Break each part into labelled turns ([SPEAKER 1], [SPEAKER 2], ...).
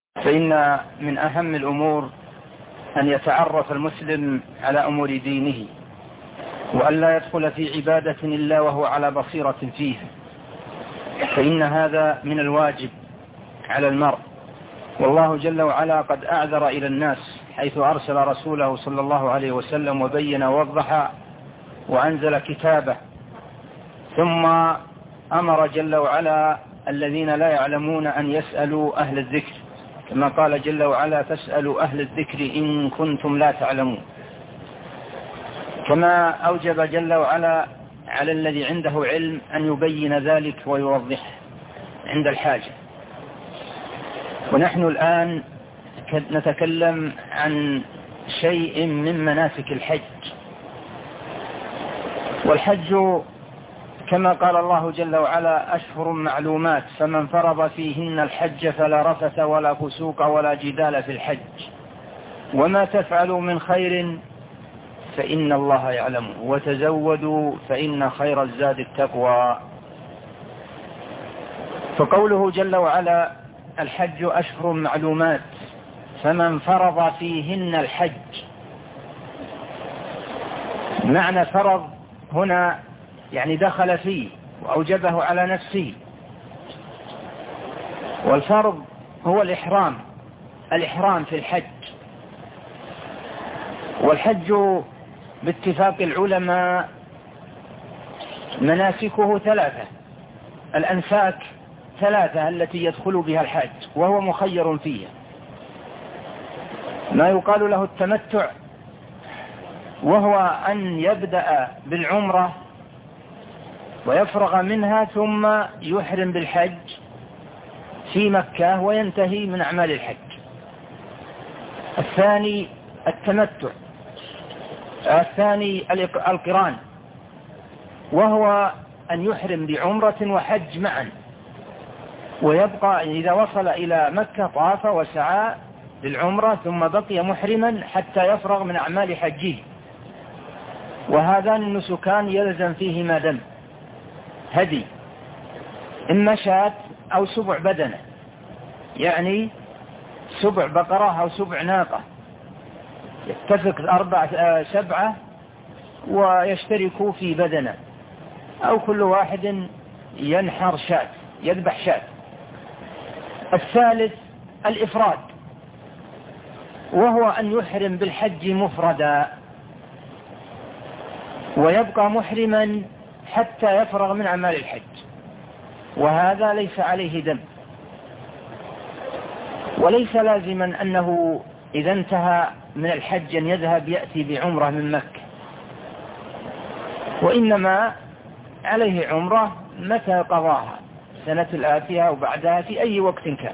[SPEAKER 1] فإن من أهم الأمور أن يتعرف المسلم على أمور دينه، وأن لا يدخل في عبادة إلا وهو على بصيرة فيه، فإن هذا من الواجب على المرء. والله جل وعلا قد أعذر إلى الناس حيث أرسل رسوله صلى الله عليه وسلم وبين ووضح وأنزل كتابه، ثم أمر جل وعلا الذين لا يعلمون أن يسألوا أهل الذكر، كما قال جل وعلا: فاسألوا أهل الذكر إن كنتم لا تعلمون. كما أوجب جل وعلا على الذي عنده علم أن يبين ذلك ويوضحه عند الحاجة. ونحن الآن نتكلم عن شيء من مناسك الحج. والحج كما قال الله جل وعلا: أشهر معلومات، فمن فرض فيهن الحج فلا رفث ولا فسوق ولا جدال في الحج، وما تفعلوا من خير فإن الله يعلمه، وتزودوا فإن خير الزاد التقوى. فقوله جل وعلا: الحج أشهر معلومات، فمن فرض فيهن الحج، معنى فرض هنا يعني دخل فيه وأوجبه على نفسه. والفرض هو الإحرام في الحج. والحج باتفاق العلماء مناسكه ثلاثة، الأنساك ثلاثة التي يدخل بها الحج، وهو مخير فيها. ما يقال له التمتع، وهو أن يبدأ بالعمرة ويفرغ منها ثم يحرم بالحج في مكة وينتهي من أعمال الحج. الثاني التمتع. الثاني القران، وهو أن يحرم بعمرة وحج معا، ويبقى إذا وصل إلى مكة طاف وسعى للعمرة ثم بقي محرما حتى يفرغ من أعمال حجه. وهذان النسكان يلزم فيهما دم هدي، إما شاة أو سبع بدنة، يعني سبع بقرة أو سبع ناقة، يتفق 7 ويشتركوا في بدنة، أو كل واحد ينحر شاة، يذبح شاة. الثالث الإفراد، وهو أن يحرم بالحج مفردا ويبقى محرما حتى يفرغ من أعمال الحج، وهذا ليس عليه دم. وليس لازما أنه إذا انتهى من الحج أن يذهب يأتي بعمرة من مكة، وإنما عليه عمرة متى قضاها، سنة الآتية أو بعدها في أي وقت كان.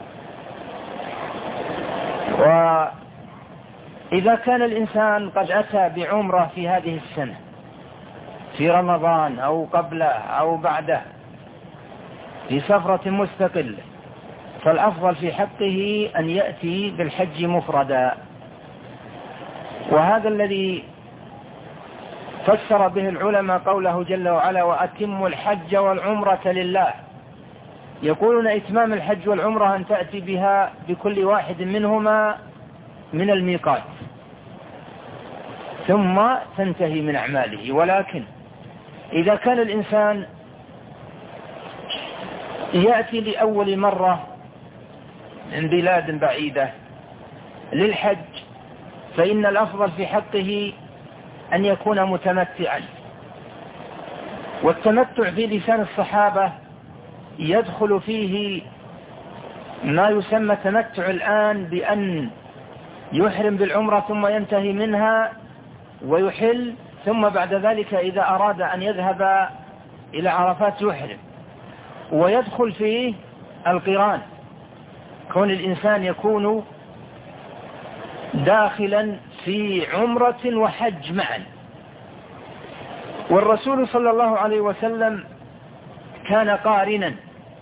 [SPEAKER 1] وإذا كان الإنسان قد أتى بعمرة في هذه السنة في رمضان أو قبله أو بعده في سفرة مستقلة، فالأفضل في حقه أن يأتي بالحج مفردا. وهذا الذي فسر به العلماء قوله جل وعلا: وأتموا الحج والعمرة لله. يقولون إتمام الحج والعمرة أن تأتي بها بكل واحد منهما من الميقات ثم تنتهي من أعماله. ولكن إذا كان الإنسان يأتي لأول مرة من بلاد بعيدة للحج، فإن الأفضل في حقه أن يكون متمتعا. والتمتع في لسان الصحابة يدخل فيه ما يسمى تمتع الآن، بأن يحرم بالعمرة ثم ينتهي منها ويحل، ثم بعد ذلك إذا أراد أن يذهب إلى عرفات يحرم. ويدخل فيه القران، كون الإنسان يكون داخلا في عمرة وحج معا. والرسول صلى الله عليه وسلم كان قارنا،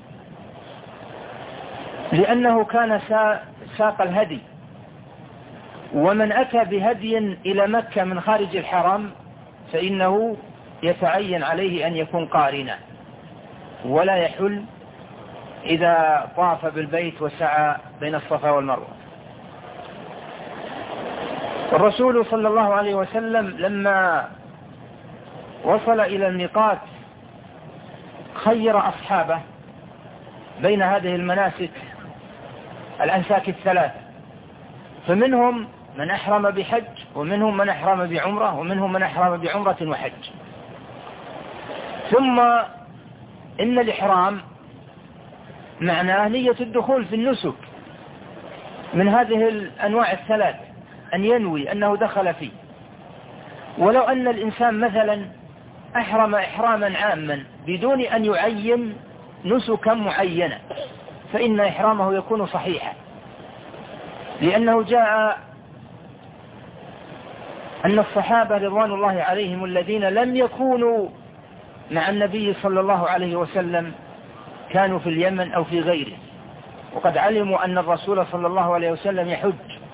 [SPEAKER 1] لأنه كان ساق الهدي. ومن أتى بهدي إلى مكة من خارج الحرم فإنه يتعين عليه أن يكون قارنا، ولا يحل إذا طاف بالبيت وسعى بين الصفا والمروة. الرسول صلى الله عليه وسلم لما وصل إلى الميقات خير أصحابه بين هذه المناسك الأنساك الثلاث، فمنهم من أحرم بحج، ومنهم من أحرم بعمرة، ومنهم من أحرم بعمرة وحج. ثم إن الإحرام معناه نية الدخول في النسك من هذه الأنواع الثلاث، أن ينوي أنه دخل فيه. ولو أن الإنسان مثلا أحرم إحراما عاما بدون أن يعين نسكا معينة فإن إحرامه يكون صحيحا، لأنه جاء أن الصحابة رضوان الله عليهم الذين لم يكونوا مع النبي صلى الله عليه وسلم كانوا في اليمن أو في غيره، وقد علموا أن الرسول صلى الله عليه وسلم يحج،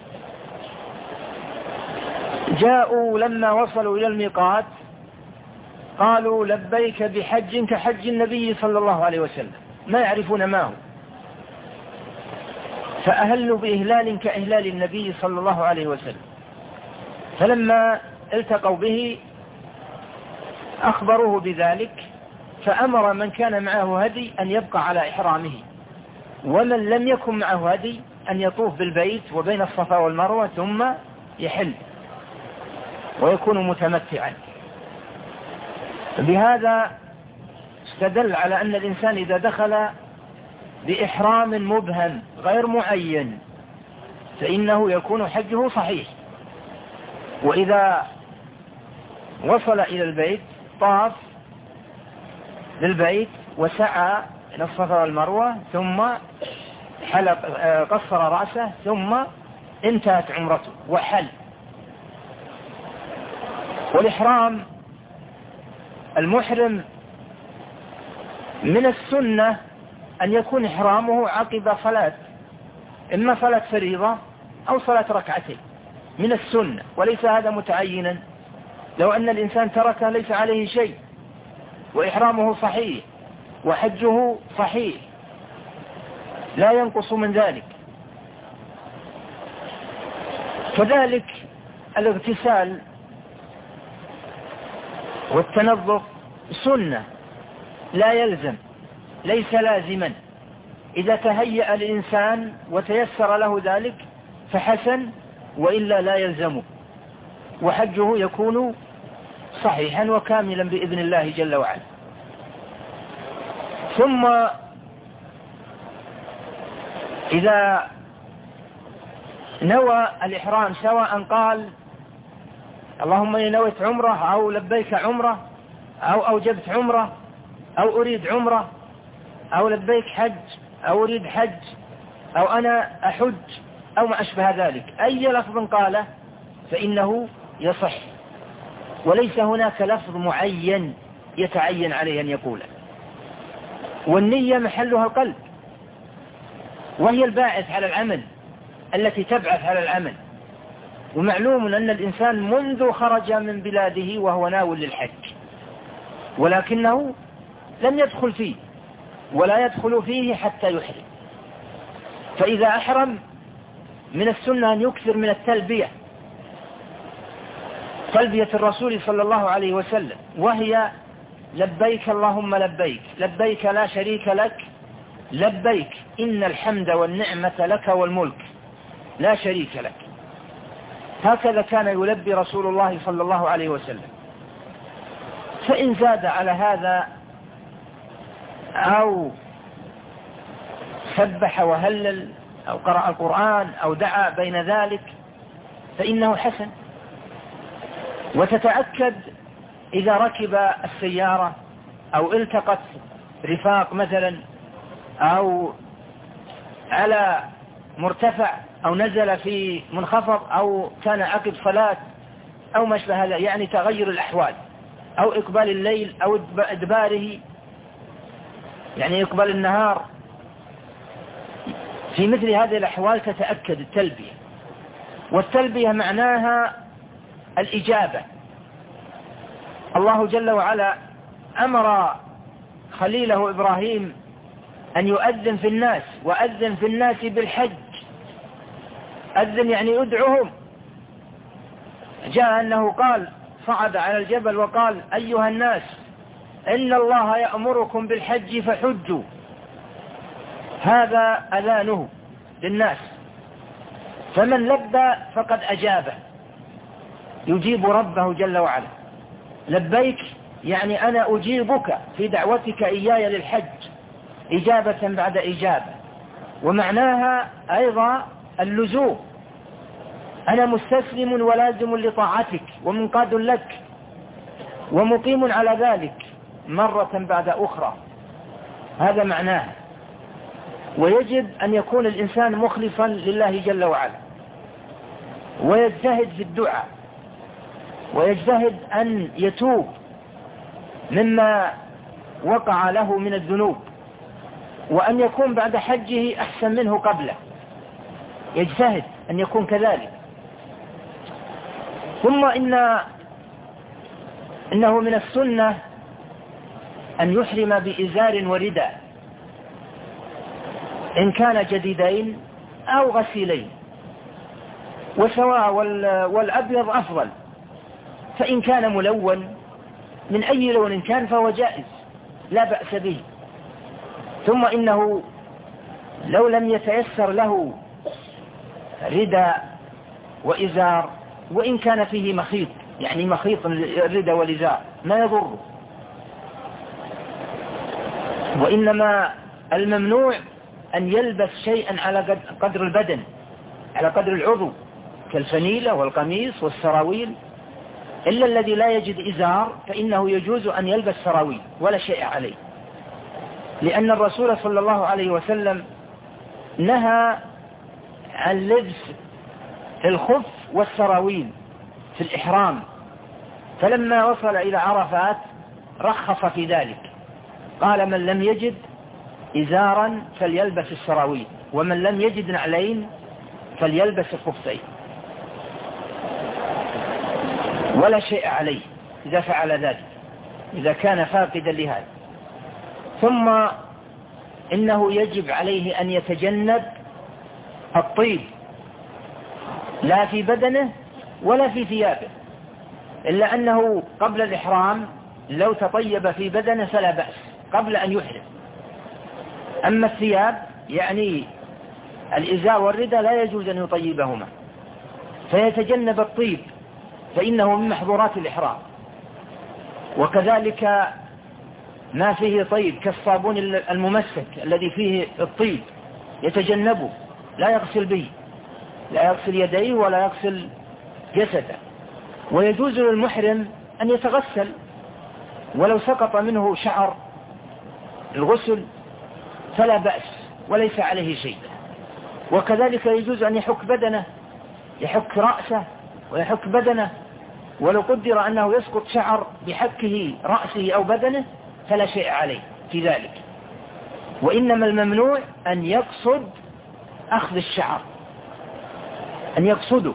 [SPEAKER 1] جاءوا لما وصلوا إلى الميقات قالوا لبيك بحج كحج النبي صلى الله عليه وسلم، ما يعرفون ما هو، فأهلوا بإهلال كإهلال النبي صلى الله عليه وسلم. فلما التقوا به أخبروه بذلك، فأمر من كان معه هدي أن يبقى على إحرامه، ومن لم يكن معه هدي أن يطوف بالبيت وبين الصفا والمروة ثم يحل ويكون متمتعا. بهذا استدل على أن الإنسان إذا دخل بإحرام مبهم غير معين فإنه يكون حجه صحيح، وإذا وصل إلى البيت طاف للبيت وسعى إلى الصفا والمروة ثم قصر رأسه ثم انتهت عمرته وحل. والإحرام المحرم من السنة أن يكون إحرامه عقب صلاة، إما صلاة فريضة أو صلاة ركعتين، من السنة، وليس هذا متعينا. لو أن الإنسان تركه ليس عليه شيء وإحرامه صحيح وحجه صحيح لا ينقص من ذلك. كذلك الاغتسال والتنظف سنة لا يلزم، ليس لازما، إذا تهيأ الإنسان وتيسر له ذلك فحسن، وإلا لا يلزمه، وحجه يكون صحيحا وكاملا بإذن الله جل وعلا. ثم إذا نوى الإحرام سواء قال اللهم إني نويت عمرة أو لبيك عمرة أو أوجبت عمرة أو أريد عمرة أو لبيك حج أو أريد حج أو أنا أحج أو ما أشبه ذلك، أي لفظ قاله فإنه يصح، وليس هناك لفظ معين يتعين عليه أن يقوله. والنية محلها القلب، وهي الباعث على العمل، التي تبعث على العمل. ومعلوم أن الإنسان منذ خرج من بلاده وهو ناو للحج، ولكنه لم يدخل فيه ولا يدخل فيه حتى يحرم. فإذا أحرم من السنة أن يكثر من التلبية، تلبية الرسول صلى الله عليه وسلم، وهي لبيك اللهم لبيك، لبيك لا شريك لك لبيك إن الحمد والنعمة لك والملك لا شريك لك. هكذا كان يلبي رسول الله صلى الله عليه وسلم. فإن زاد على هذا أو سبح وهلل أو قرأ القرآن أو دعا بين ذلك فإنه حسن. وتتأكد إذا ركب السيارة أو التقت رفاق مثلا أو على مرتفع أو نزل في منخفض أو كان عقب صلاة أو ما شابه هذا، يعني تغير الأحوال أو إقبال الليل أو إدباره، يعني إقبال النهار، في مثل هذه الأحوال تتأكد التلبية. والتلبية معناها الإجابة. الله جل وعلا أمر خليله إبراهيم أن يؤذن في الناس، وأذن في الناس بالحج. أذن يعني ادعهم. جاء أنه قال صعد على الجبل وقال أيها الناس إن الله يأمركم بالحج فحجوا. هذا أذانه للناس، فمن لبى فقد أجابه، يجيب ربه جل وعلا. لبيك يعني أنا أجيبك في دعوتك إياي للحج إجابة بعد إجابة، ومعناها أيضا اللزوم. أنا مستسلم ولازم لطاعتك ومنقاد لك ومقيم على ذلك مرة بعد أخرى. هذا معناها. ويجب أن يكون الإنسان مخلصا لله جل وعلا، ويجتهد في الدعاء، ويجتهد أن يتوب مما وقع له من الذنوب، وأن يكون بعد حجه أحسن منه قبله. يجتهد أن يكون كذلك. ثم إنه من السنة أن يحرم بإزار ورداء، إن كان جديدين أو غسيلين، وسواء والأبيض أفضل. فإن كان ملون من أي لون كان فهو جائز لا بأس به. ثم إنه لو لم يتيسر له رداء وإزار، وإن كان فيه مخيط، يعني مخيط الرداء والإزار ما يضره، وإنما الممنوع أن يلبس شيئا على قدر البدن، على قدر العضو، كالفنيلة والقميص والسراويل. إلا الذي لا يجد إزار فإنه يجوز أن يلبس سراويل ولا شيء عليه، لأن الرسول صلى الله عليه وسلم نهى عن لبس الخف والسراويل في الإحرام، فلما وصل إلى عرفات رخص في ذلك، قال من لم يجد إزارا فليلبس السراويل، ومن لم يجد نعلين فليلبس الخفين، ولا شيء عليه إذا فعل ذلك، إذا كان فاقدا لهذا. ثم إنه يجب عليه أن يتجنب الطيب، لا في بدنه ولا في ثيابه، إلا أنه قبل الإحرام لو تطيب في بدنه فلا بأس قبل أن يحرم. أما الثياب يعني الإزار والرداء لا يجوز أن يطيبهما، فيتجنب الطيب فإنه من محظورات الإحرام. وكذلك ما فيه طيب كالصابون الممسك الذي فيه الطيب يتجنبه، لا يغسل به، لا يغسل يديه ولا يغسل جسده. ويجوز للمحرم أن يتغسل ولو سقط منه شعر الغسل فلا بأس وليس عليه شيء. وكذلك يجوز أن يحك بدنه، يحك رأسه ويحك بدنه، ولو قدر أنه يسقط شعر بحكه رأسه أو بدنه فلا شيء عليه في ذلك. وإنما الممنوع أن يقصد أخذ الشعر، أن يقصده.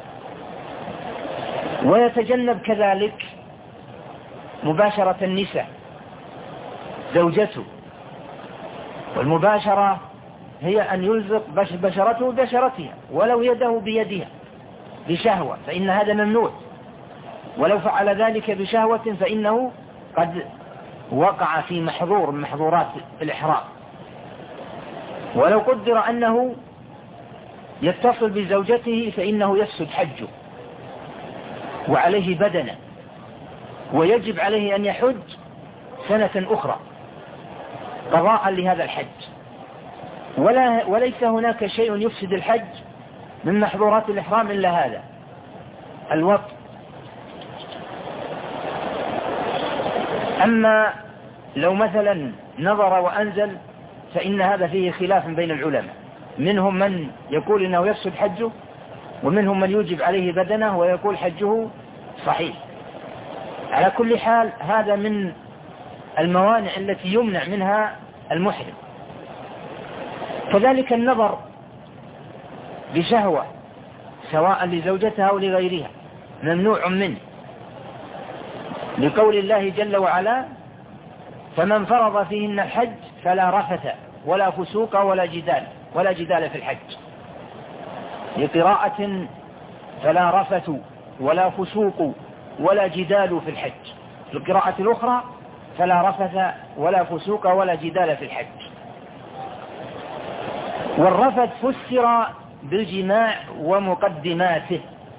[SPEAKER 1] ويتجنب كذلك مباشرة النساء زوجته، والمباشرة هي أن يلزق بشرته ببشرتها ولو يده بيدها بشهوة، فإن هذا ممنوع. ولو فعل ذلك بشهوة فإنه قد وقع في محظور من محظورات الإحرام. ولو قدر أنه يتصل بزوجته فإنه يفسد حجه وعليه بدنه، ويجب عليه أن يحج سنة أخرى قضاء لهذا الحج. وليس هناك شيء يفسد الحج من محظورات الإحرام إلا هذا الوطء. أما لو مثلا نظر وأنزل فإن هذا فيه خلاف بين العلماء، منهم من يقول إنه يفسد حجه، ومنهم من يوجب عليه بدنه ويقول حجه صحيح. على كل حال هذا من الموانع التي يمنع منها المحرم. كذلك النظر بشهوة سواء لزوجتها أو لغيرها ممنوع منه، لقول الله جل وعلا فمن فرض فيهن الحج فلا رفث ولا فسوق ولا جدال في الحج. لقراءة فلا رفث ولا فسوق ولا جدال في الحج. في القراءة الأخرى فلا رفث ولا فسوق ولا جدال في الحج. والرفث فسر بالجماع ومقدماته،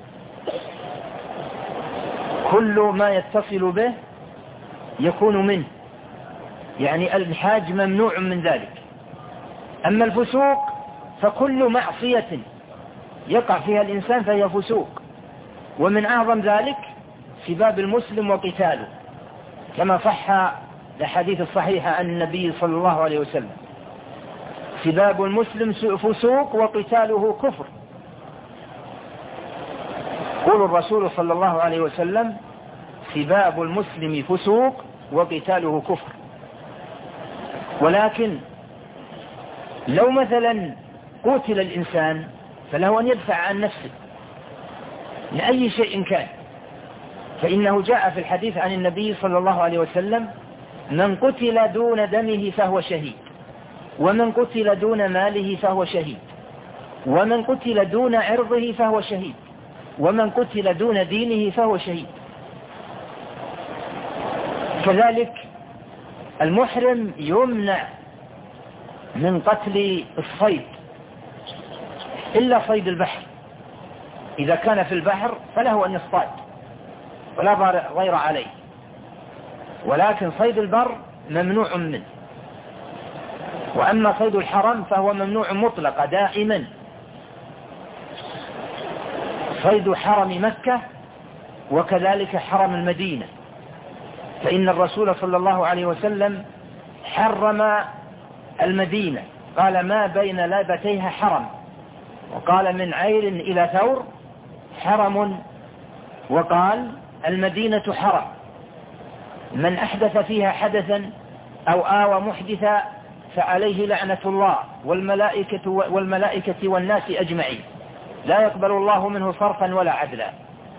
[SPEAKER 1] كل ما يتصل به يكون منه، يعني الحاج ممنوع من ذلك. أما الفسوق فكل معصية يقع فيها الإنسان فهي فسوق، ومن أعظم ذلك سباب المسلم وقتاله، كما صح الحديث الصحيح عن النبي صلى الله عليه وسلم: سباب المسلم فسوق وقتاله كفر. قول الرسول صلى الله عليه وسلم: سباب المسلم فسوق وقتاله كفر. ولكن لو مثلا قتل الإنسان فله أن يدفع عن نفسه لأي شيء كان، فإنه جاء في الحديث عن النبي صلى الله عليه وسلم: من قتل دون دمه فهو شهيد، ومن قتل دون ماله فهو شهيد، ومن قتل دون عرضه فهو شهيد، ومن قتل دون دينه فهو شهيد. كذلك المحرم يمنع من قتل الصيد إلا صيد البحر، إذا كان في البحر فله أن يصطاد ولا غير عليه، ولكن صيد البر ممنوع منه. وأما صيد الحرم فهو ممنوع مطلقا دائما. صيد حرم مكة وكذلك حرم المدينة، فإن الرسول صلى الله عليه وسلم حرم المدينة، قال: ما بين لابتيها حرم، وقال: من عير إلى ثور حرم، وقال: المدينة حرم، من أحدث فيها حدثا أو آوى محدثا فعليه لعنة الله والملائكة والناس أجمعين، لا يقبل الله منه صرفا ولا عدلا.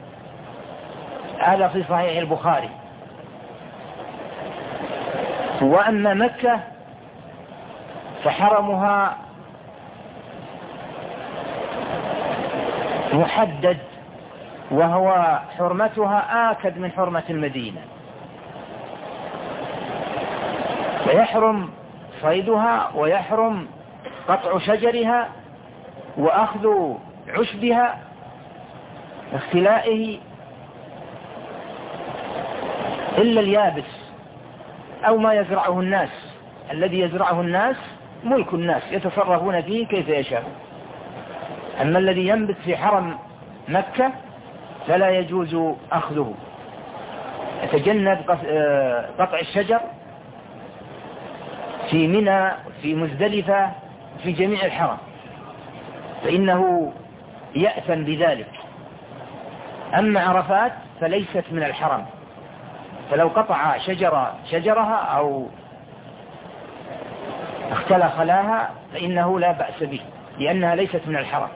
[SPEAKER 1] هذا في صحيح البخاري. وأما مكة فحرمها محدد، وهو حرمتها آكد من حرمة المدينة، فيحرم صيدها ويحرم قطع شجرها وأخذ عشبها واختلائه إلا اليابس أو ما يزرعه الناس. الذي يزرعه الناس ملك الناس يتصرفون فيه كيف يشاءون. أما الذي ينبت في حرم مكة فلا يجوز أخذه. يتجنب قطع الشجر في منى، في مزدلفة، في جميع الحرم، فإنه يأثم بذلك. أما عرفات فليست من الحرم، فلو قطع شجرها أو اختلى خلاها فإنه لا بأس به، لأنها ليست من الحرم.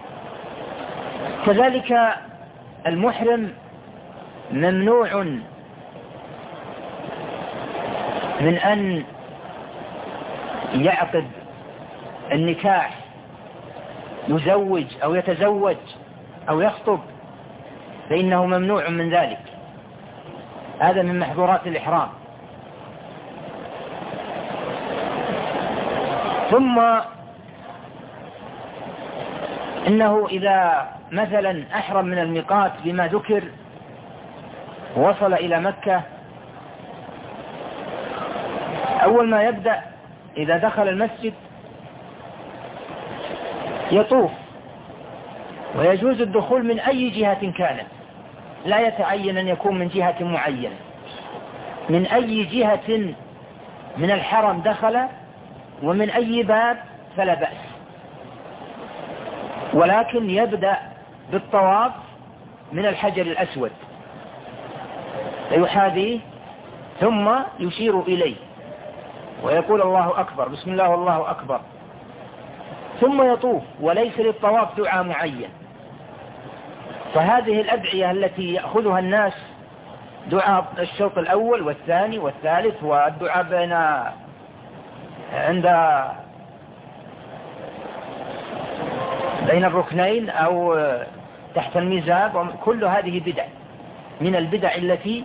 [SPEAKER 1] كذلك المحرم ممنوع من أن يعقد النكاح، يزوج أو يتزوج أو يخطب، فإنه ممنوع من ذلك. هذا من محظورات الإحرام. ثم إنه إذا مثلا أحرم من الميقات بما ذكر وصل إلى مكة، أول ما يبدأ إذا دخل المسجد يطوف، ويجوز الدخول من أي جهة كانت، لا يتعين أن يكون من جهة معينة، من أي جهة من الحرم دخل ومن أي باب فلا بأس، ولكن يبدأ بالطواف من الحجر الأسود فيحاذيه ثم يشير إليه ويقول الله أكبر، بسم الله والله أكبر، ثم يطوف، وليس للطواف دعاء معين. فهذه الأدعية التي يأخذها الناس دعاء الشوط الأول والثاني والثالث، والدعاء بين عند بين الركنين أو تحت الميزاب، كل هذه بدع من البدع التي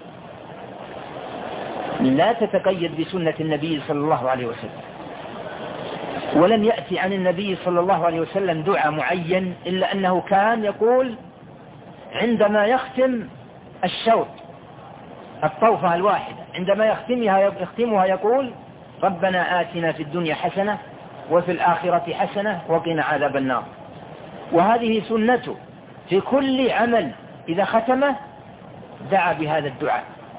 [SPEAKER 1] لا تتقيد بسنة النبي صلى الله عليه وسلم. ولم يأتي عن النبي صلى الله عليه وسلم دعاء معين إلا أنه كان يقول عندما يختم الشوط الطوفة الواحدة، عندما يختمها يقول ربنا آتنا في الدنيا حسنة وفي الآخرة حسنة وقنا عذاب النار. وهذه سنته في كل عمل، إذا ختمه دعا بهذا الدعاء.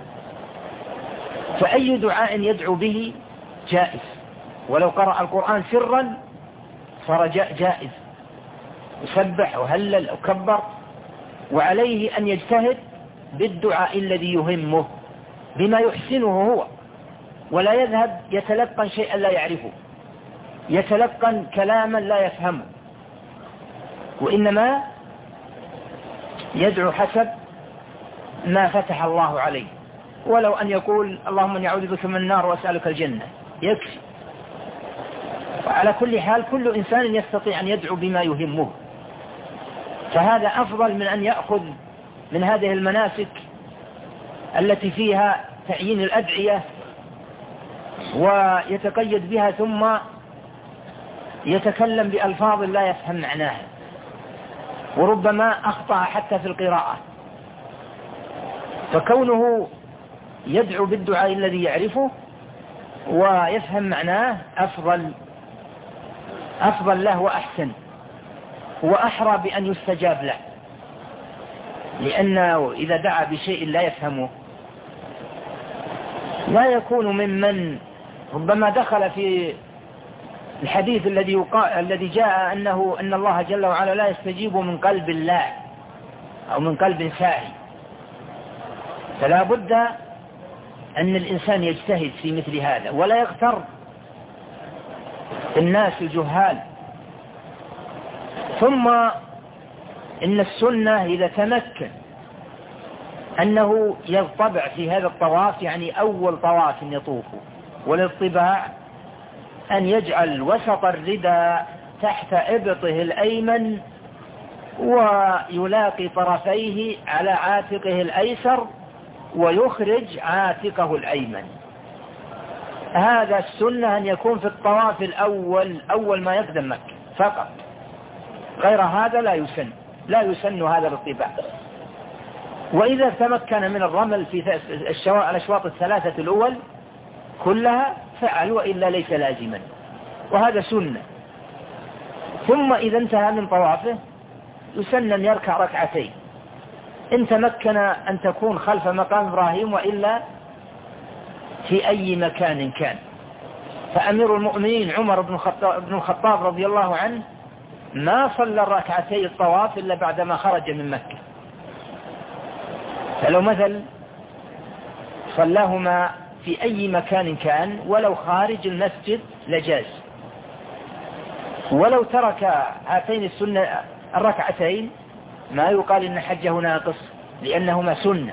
[SPEAKER 1] فأي دعاء يدعو به جائز، ولو قرأ القرآن سرا صار جائز، يسبح وهلل وكبر. وعليه أن يجتهد بالدعاء الذي يهمه بما يحسنه هو، ولا يذهب يتلقن شيئا لا يعرفه، يتلقن كلاما لا يفهمه، وإنما يدعو حسب ما فتح الله عليه. ولو أن يقول اللهم اني اعوذ بك من النار واسألك الجنة يكفي. وعلى كل حال كل إنسان يستطيع أن يدعو بما يهمه، فهذا أفضل من أن يأخذ من هذه المناسك التي فيها تعيين الأدعية ويتقيد بها ثم يتكلم بألفاظ لا يفهم معناها، وربما أخطأ حتى في القراءة. فكونه يدعو بالدعاء الذي يعرفه ويفهم معناه أفضل له وأحسن وأحرى بأن يستجاب له، لأنه إذا دعا بشيء لا يفهمه لا يكون ممن ربما دخل في الحديث الذي جاء أن الله جل وعلا لا يستجيب من قلب الله أو من قلب ساهي. فلا بد أن الإنسان يجتهد في مثل هذا ولا يغتر الناس الجهال. ثم إن السنة إذا تمكن أنه يطبع في هذا الطواف، يعني أول طواف يطوفه، والاطباع أن يجعل وسط الرداء تحت إبطه الأيمن ويلاقي طرفيه على عاتقه الأيسر ويخرج عاتقه الأيمن. هذا السنة أن يكون في الطواف الأول أول ما يقدم مكة فقط، غير هذا لا يسن هذا الاطباع. وإذا تمكن من الرمل في الأشواط الثلاثة الأول كلها فعل، وإلا ليس لازما، وهذا سنة. ثم إذا انتهى من طوافه يسن أن يركع ركعتين إن تمكن أن تكون خلف مقام إبراهيم، وإلا في أي مكان كان. فأمير المؤمنين عمر بن الخطاب رضي الله عنه ما صلى الركعتي الطواف إلا بعدما خرج من مكة، فلو مثل صلاهما في أي مكان كان ولو خارج المسجد لجاز. ولو ترك هاتين السنة الركعتين ما يقال إن حجه ناقص، لأنهما سنة.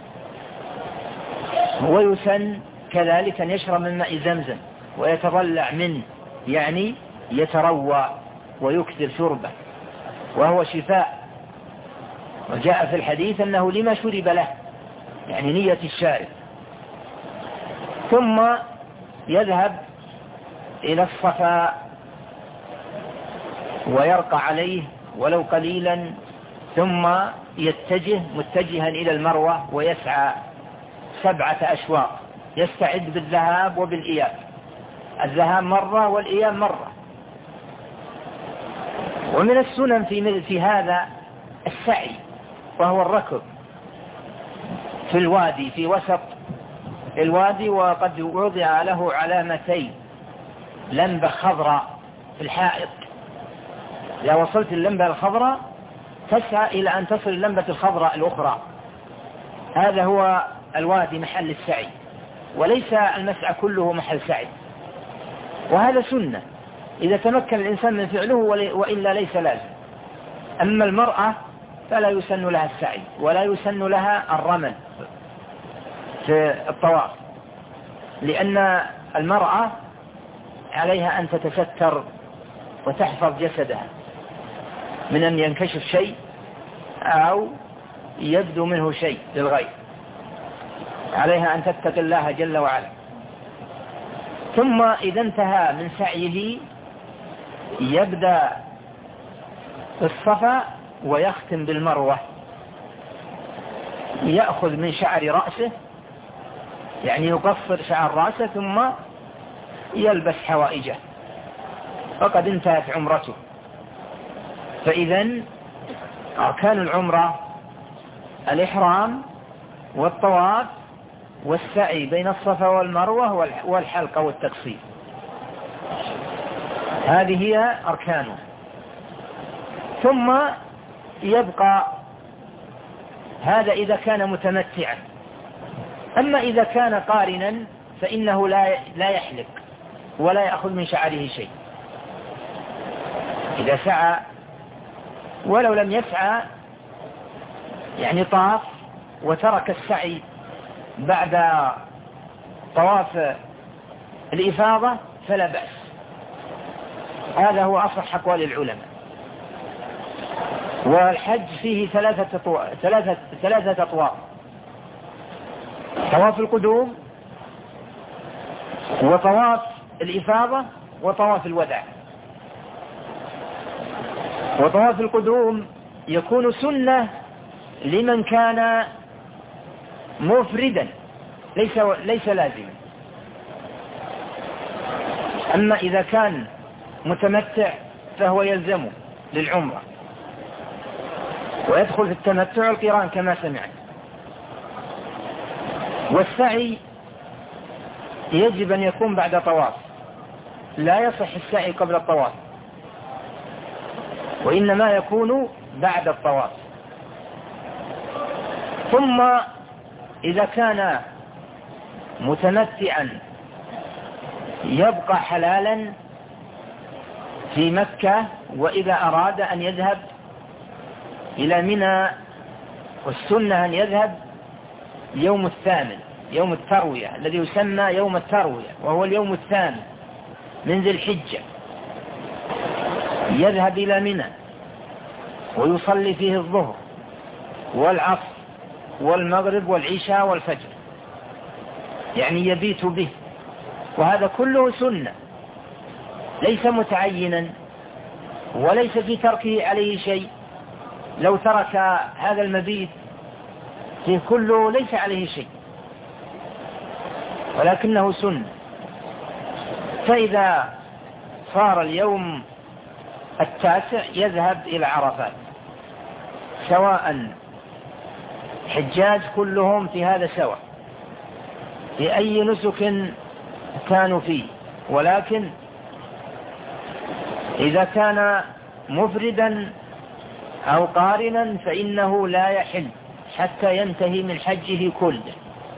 [SPEAKER 1] ويسن كذلك أن يشرب من ماء زمزم ويتضلع منه، يعني يتروى ويكثر شربه، وهو شفاء. وجاء في الحديث أنه لما شرب له، يعني نية الشارب. ثم يذهب إلى الصفا ويرقى عليه ولو قليلا، ثم متجها إلى المروة ويسعى 7 أشواط، يستعد بالذهاب وبالإياب، الذهاب مرة والإياب مرة. ومن السنن في هذا السعي، وهو الركض في الوادي، في وسط الوادي، وقد وضع له علامتين، لمبة خضراء في الحائط. إذا وصلت اللمبة الخضراء تسعى إلى أن تصل اللمبة الخضراء الأخرى. هذا هو الوادي محل السعي، وليس المسعى كله محل سعي. وهذا سنة إذا تمكن الإنسان من فعله، وإلا ليس لازم. أما المرأة فلا يسن لها السعي ولا يسن لها الرمل في الطواف، لأن المرأة عليها أن تتستر وتحفظ جسدها من أن ينكشف شيء أو يبدو منه شيء للغير، عليها أن تتقي الله جل وعلا. ثم إذا انتهى من سعيه يبدأ الصفا ويختم بالمروة، يأخذ من شعر رأسه، يعني يقصر شعر رأسه ثم يلبس حوائجه، فقد انتهت عمرته. فإذن أركان العمرة الإحرام والطواف والسعي بين الصفا والمروة والحلق والتقصير، هذه هي أركانه. ثم يبقى هذا إذا كان متمتعا. أما إذا كان قارنا فإنه لا يحلق ولا يأخذ من شعره شيء. إذا سعى ولو لم يسعى، يعني طاف وترك السعي بعد طواف الإفاضة فلا بأس. هذا هو أصح أقوال العلماء. والحج فيه ثلاثة أطواف: طواف القدوم وطواف الإفاضة وطواف الوداع. وطواف القدوم يكون سنة لمن كان مفردا ليس لازما. أما إذا كان متمتع فهو يلزمه للعمرة، ويدخل في التمتع القران كما سمعت. والسعي يجب أن يكون بعد طواف، لا يصح السعي قبل الطواف، وإنما يكون بعد الطواف. ثم إذا كان متمتعا يبقى حلالا في مكة، وإذا أراد أن يذهب إلى منى، والسنة أن يذهب يوم الثامن، يوم التروية الذي يسمى يوم التروية، وهو اليوم الثامن من ذي الحجة. يذهب إلى منى ويصلي فيه الظهر والعصر والمغرب والعشاء والفجر، يعني يبيت به. وهذا كله سنة، ليس متعينا وليس في تركه عليه شيء. لو ترك هذا المبيت فيه كله ليس عليه شيء، ولكنه سنة. فإذا صار اليوم التاسع يذهب إلى عرفات، سواء حجاج كلهم في هذا سواء في أي نسك كانوا فيه، ولكن إذا كان مفردا أو قارنا فإنه لا يحل حتى ينتهي من حجه كله،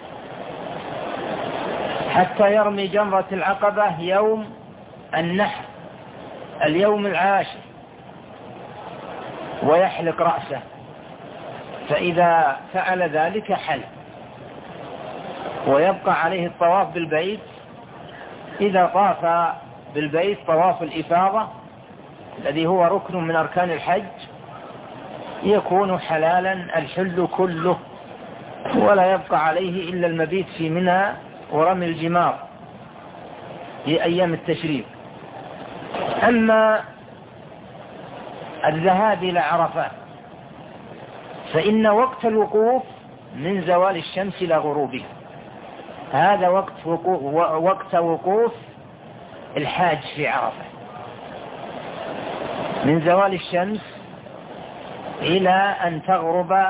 [SPEAKER 1] حتى يرمي جمرة العقبة يوم النحر اليوم العاشر ويحلق رأسه، فإذا فعل ذلك حل. ويبقى عليه الطواف بالبيت. إذا طاف بالبيت طواف الإفاضة الذي هو ركن من أركان الحج يكون حلالا الحل كله، ولا يبقى عليه إلا المبيت في منى ورمي الجمار في أيام التشريق. أما الذهاب إلى عرفات فإن وقت الوقوف من زوال الشمس إلى غروبها، هذا وقت وقوف الحاج في عرفة، من زوال الشمس إلى أن تغرب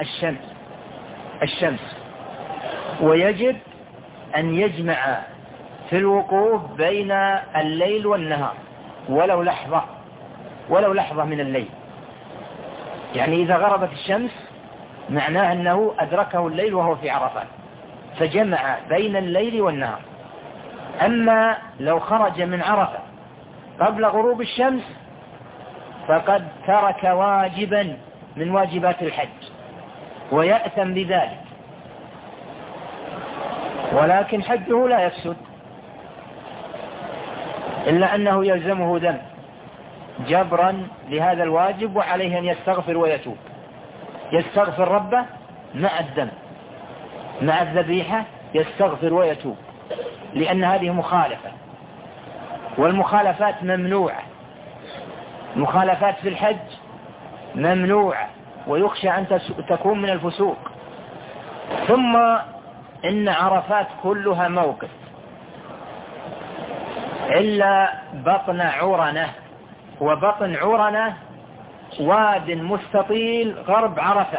[SPEAKER 1] الشمس. ويجب أن يجمع في الوقوف بين الليل والنهار ولو لحظة من الليل. يعني إذا غربت الشمس معناه أنه أدركه الليل وهو في عرفات، فجمع بين الليل والنهار. أما لو خرج من عرفة قبل غروب الشمس فقد ترك واجبا من واجبات الحج ويأثم بذلك، ولكن حجه لا يفسد. إلا أنه يلزمه ذنب جبرا لهذا الواجب، وعليه أن يستغفر ويتوب. يستغفر ربه مع الذنب، مع الذبيحة يستغفر ويتوب، لأن هذه مخالفة، والمخالفات ممنوعة. مخالفات في الحج ممنوعة، ويخشى أن تكون من الفسوق. ثم إن عرفات كلها موقف إلا بطن عرنة، وبطن عرنة واد مستطيل غرب عرفة.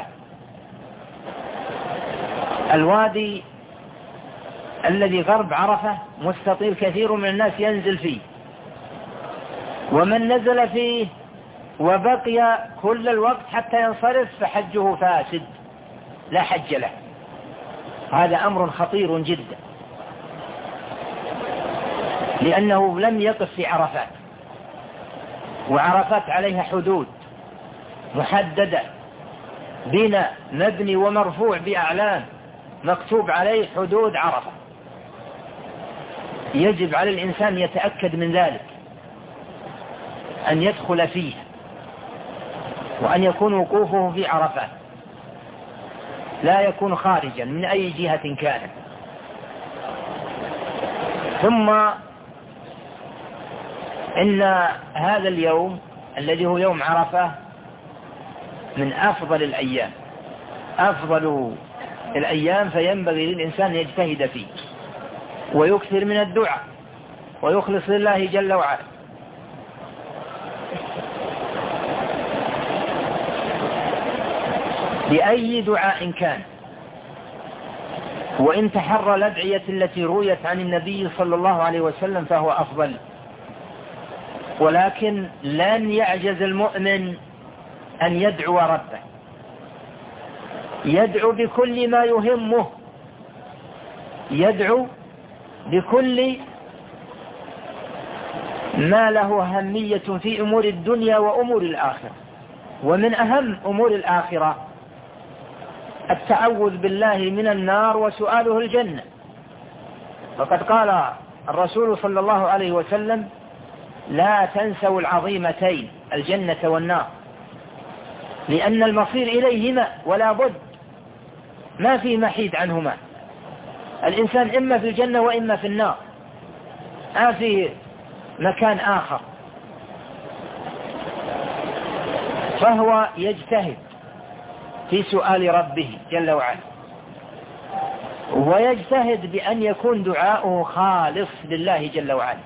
[SPEAKER 1] الوادي الذي غرب عرفة مستطيل، كثير من الناس ينزل فيه، ومن نزل فيه وبقي كل الوقت حتى ينصرف فحجه فاسد لا حج له. هذا أمر خطير جدا، لأنه لم يقف في عرفات، وعرفات عليها حدود محددة، بناء مبني ومرفوع بأعلام مكتوب عليه حدود عرفة. يجب على الإنسان يتأكد من ذلك، أن يدخل فيه، وأن يكون وقوفه في عرفات، لا يكون خارجا من أي جهة كانت. ثم إن هذا اليوم الذي هو يوم عرفة من أفضل الأيام، أفضل الأيام، فينبغي للإنسان أن يجتهد فيه ويكثر من الدعاء ويخلص لله جل وعلا. بأي دعاء كان، وإن تحرى الأدعية التي رويت عن النبي صلى الله عليه وسلم فهو أفضل. ولكن لن يعجز المؤمن أن يدعو ربه، يدعو بكل ما يهمه، يدعو بكل ما له أهمية في أمور الدنيا وأمور الآخرة. ومن أهم أمور الآخرة التعوذ بالله من النار وسؤاله الجنة. وقد قال الرسول صلى الله عليه وسلم: لا تنسوا العظيمتين الجنة والنار، لأن المصير إليهما ولا بد، ما في محيد عنهما. الإنسان إما في الجنة وإما في النار، ما في مكان آخر. فهو يجتهد في سؤال ربه جل وعلا، ويجتهد بأن يكون دعاؤه خالص لله جل وعلا،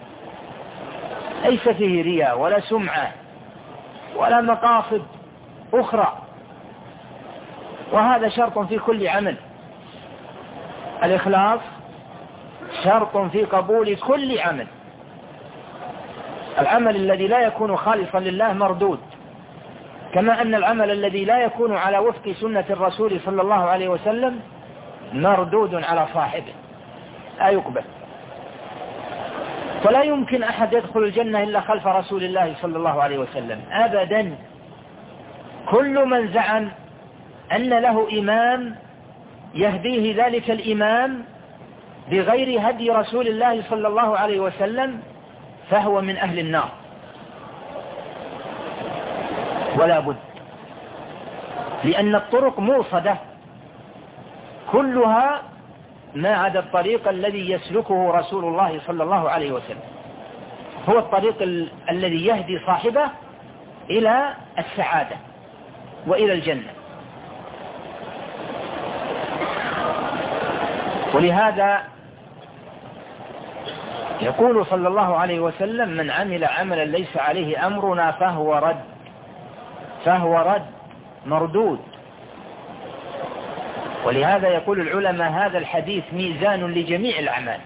[SPEAKER 1] ليس فيه رياء ولا سمعة ولا مقاصد أخرى. وهذا شرط في كل عمل، الإخلاص شرط في قبول كل عمل. العمل الذي لا يكون خالصا لله مردود، كما أن العمل الذي لا يكون على وفق سنة الرسول صلى الله عليه وسلم مردود على صاحبه، لا يقبل. فلا يمكن أحد يدخل الجنة إلا خلف رسول الله صلى الله عليه وسلم أبدا. كل من زعم أن له إمام يهديه ذلك الإمام بغير هدي رسول الله صلى الله عليه وسلم فهو من أهل النار ولا بد، لأن الطرق موصدة كلها ما عدا الطريق الذي يسلكه رسول الله صلى الله عليه وسلم، هو الطريق الذي يهدي صاحبه إلى السعادة وإلى الجنة. ولهذا يقول صلى الله عليه وسلم: من عمل عملا ليس عليه أمرنا فهو رد، فهو رد مردود. ولهذا يقول العلماء: هذا الحديث ميزان لجميع الأعمال،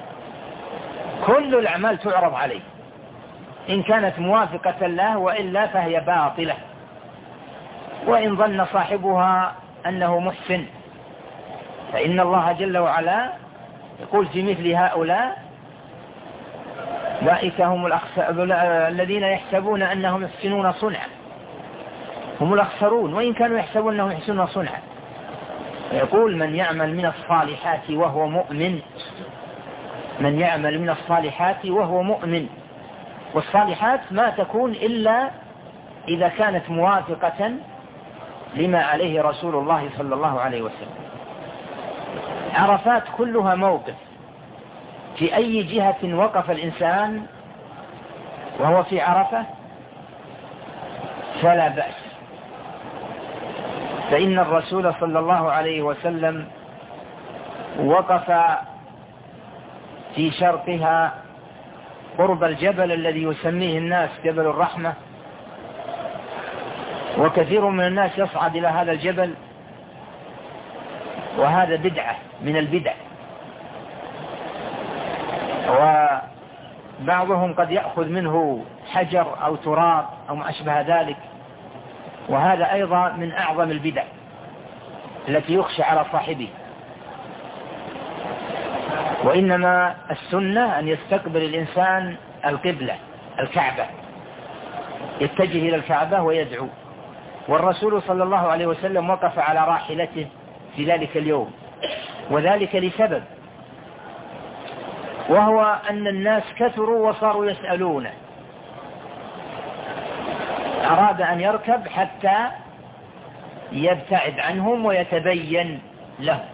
[SPEAKER 1] كل الأعمال تعرض عليه إن كانت موافقة له، وإلا فهي باطلة، وإن ظن صاحبها أنه محسن. فإن الله جل وعلا يقول في مثل هؤلاء: أولئك هم الذين يحسبون أنهم يحسنون صنعا، هم الأخسرون وإن كانوا يحسبون أنهم يحسنون صنعا. يقول: من يعمل من الصالحات وهو مؤمن من يعمل من الصالحات وهو مؤمن. والصالحات ما تكون إلا إذا كانت موافقة لما عليه رسول الله صلى الله عليه وسلم. عرفات كلها موقف، في أي جهة وقف الإنسان وهو في عرفة فلا بأس، فإن الرسول صلى الله عليه وسلم وقف في شرقها قرب الجبل الذي يسميه الناس جبل الرحمة، وكثير من الناس يصعد إلى هذا الجبل، وهذا بدعة من البدع، وبعضهم قد يأخذ منه حجر أو تراب أو ما أشبه ذلك، وهذا أيضا من أعظم البدع التي يخشى على صاحبه. وإنما السنة أن يستقبل الإنسان القبلة الكعبة، يتجه إلى الكعبة ويدعو. والرسول صلى الله عليه وسلم وقف على راحلته في ذلك اليوم، وذلك لسبب، وهو أن الناس كثروا وصاروا يسألونه، أراد أن يركب حتى يبتعد عنهم ويتبين له،